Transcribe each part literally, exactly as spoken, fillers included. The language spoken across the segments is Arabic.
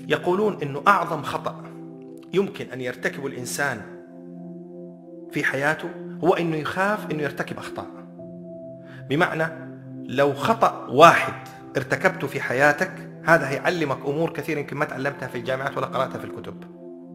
يقولون إنه أعظم خطأ يمكن أن يرتكبه الإنسان في حياته هو إنه يخاف إنه يرتكب أخطاء. بمعنى لو خطأ واحد ارتكبته في حياتك هذا هيعلمك أمور كثير يمكن ما تعلمتها في الجامعات ولا قرأتها في الكتب.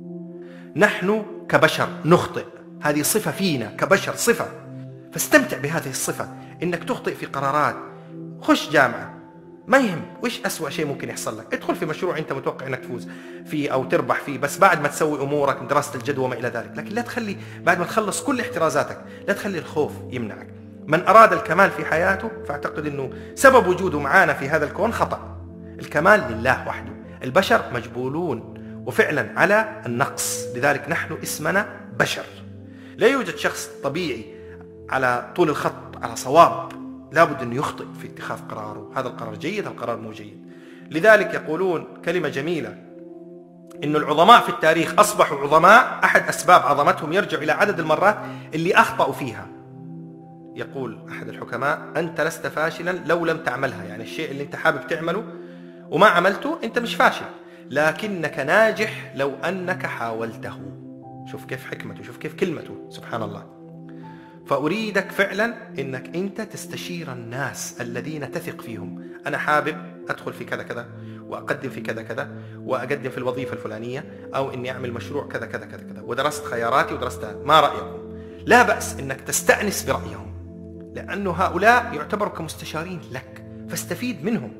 نحن كبشر نخطئ، هذه صفة فينا كبشر، صفة، فاستمتع بهذه الصفة، إنك تخطئ في قرارات. خش جامعة ما يهم وإيش أسوأ شيء ممكن يحصل لك، ادخل في مشروع أنت متوقع أنك تفوز فيه أو تربح فيه، بس بعد ما تسوي أمورك دراسة الجدوى وما إلى ذلك. لكن لا تخلي بعد ما تخلص كل احترازاتك لا تخلي الخوف يمنعك. من أراد الكمال في حياته فأعتقد أنه سبب وجوده معانا في هذا الكون خطأ. الكمال لله وحده، البشر مجبولون وفعلا على النقص، لذلك نحن اسمنا بشر. لا يوجد شخص طبيعي على طول الخط على صواب، لابد أن يخطئ في اتخاذ قراره، هذا القرار جيد هذا القرار مو جيد. لذلك يقولون كلمة جميلة، إن العظماء في التاريخ أصبحوا عظماء أحد أسباب عظمتهم يرجع إلى عدد المرات اللي أخطأوا فيها. يقول أحد الحكماء: أنت لست فاشلا لو لم تعملها، يعني الشيء اللي أنت حابب تعمله وما عملته أنت مش فاشل، لكنك ناجح لو أنك حاولته. شوف كيف حكمته، شوف كيف كلمته، سبحان الله. فأريدك فعلا أنك أنت تستشير الناس الذين تثق فيهم. أنا حابب أدخل في كذا كذا وأقدم في كذا كذا وأقدم في الوظيفة الفلانية، أو أني أعمل مشروع كذا كذا كذا كذا، ودرست خياراتي ودرستها، ما رأيكم؟ لا بأس أنك تستأنس برأيهم، لأنه هؤلاء يعتبروا كمستشارين لك، فاستفيد منهم.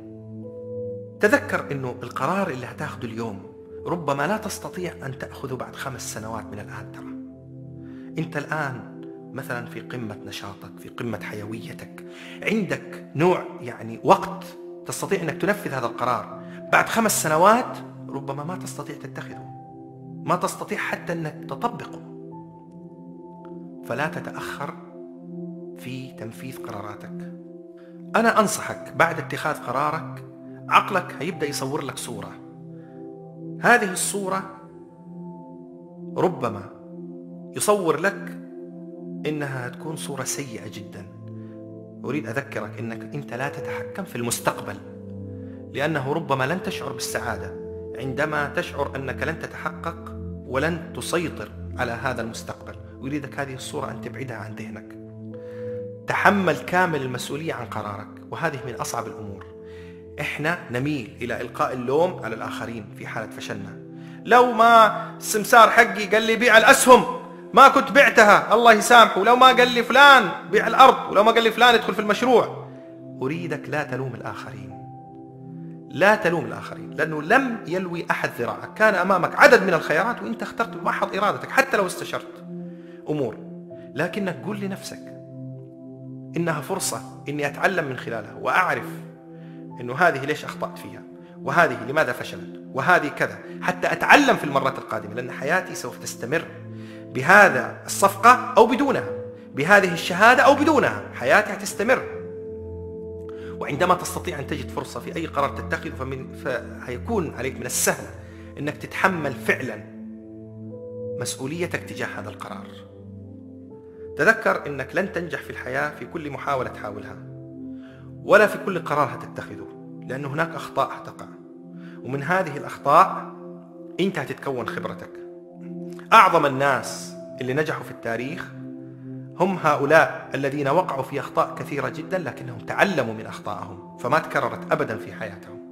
تذكر أنه القرار اللي هتاخده اليوم ربما لا تستطيع أن تأخذه بعد خمس سنوات من الآن. ترى أنت الآن مثلا في قمة نشاطك، في قمة حيويتك، عندك نوع يعني وقت تستطيع أنك تنفذ هذا القرار. بعد خمس سنوات ربما ما تستطيع تتخذه، ما تستطيع حتى أنك تطبقه. فلا تتأخر في تنفيذ قراراتك. أنا أنصحك بعد اتخاذ قرارك عقلك هيبدأ يصور لك صورة، هذه الصورة ربما يصور لك إنها تكون صورة سيئة جدا. أريد أذكرك إنك أنت لا تتحكم في المستقبل، لأنه ربما لن تشعر بالسعادة عندما تشعر أنك لن تتحقق ولن تسيطر على هذا المستقبل. أريدك هذه الصورة أن تبعدها عن ذهنك. تحمل كامل المسؤولية عن قرارك، وهذه من أصعب الأمور. إحنا نميل إلى إلقاء اللوم على الآخرين في حالة فشلنا. لو ما السمسار حقي قال لي بيع الأسهم ما كنت بعتها الله يسامحه، ولو ما قال لي فلان بيع الأرض، ولو ما قال لي فلان ادخل في المشروع. أريدك لا تلوم الآخرين، لا تلوم الآخرين، لأنه لم يلوي أحد ذراعك، كان أمامك عدد من الخيارات وإنت اخترت بمحض إرادتك حتى لو استشرت أمور. لكنك قل لنفسك إنها فرصة إني أتعلم من خلالها وأعرف إنه هذه ليش أخطأت فيها، وهذه لماذا فشلت، وهذه كذا، حتى أتعلم في المرات القادمة، لأن حياتي سوف تستمر بهذا الصفقة أو بدونها، بهذه الشهادة أو بدونها، حياتي هتستمر. وعندما تستطيع أن تجد فرصة في أي قرار تتخذه فمن فهيكون عليك من السهل أنك تتحمل فعلا مسؤوليتك تجاه هذا القرار. تذكر أنك لن تنجح في الحياة في كل محاولة تحاولها، ولا في كل قرار هتتخذه، لأن هناك أخطاء هتقع، ومن هذه الأخطاء أنت هتتكون خبرتك. أعظم الناس اللي نجحوا في التاريخ هم هؤلاء الذين وقعوا في أخطاء كثيرة جدا، لكنهم تعلموا من أخطائهم فما تكررت أبدا في حياتهم.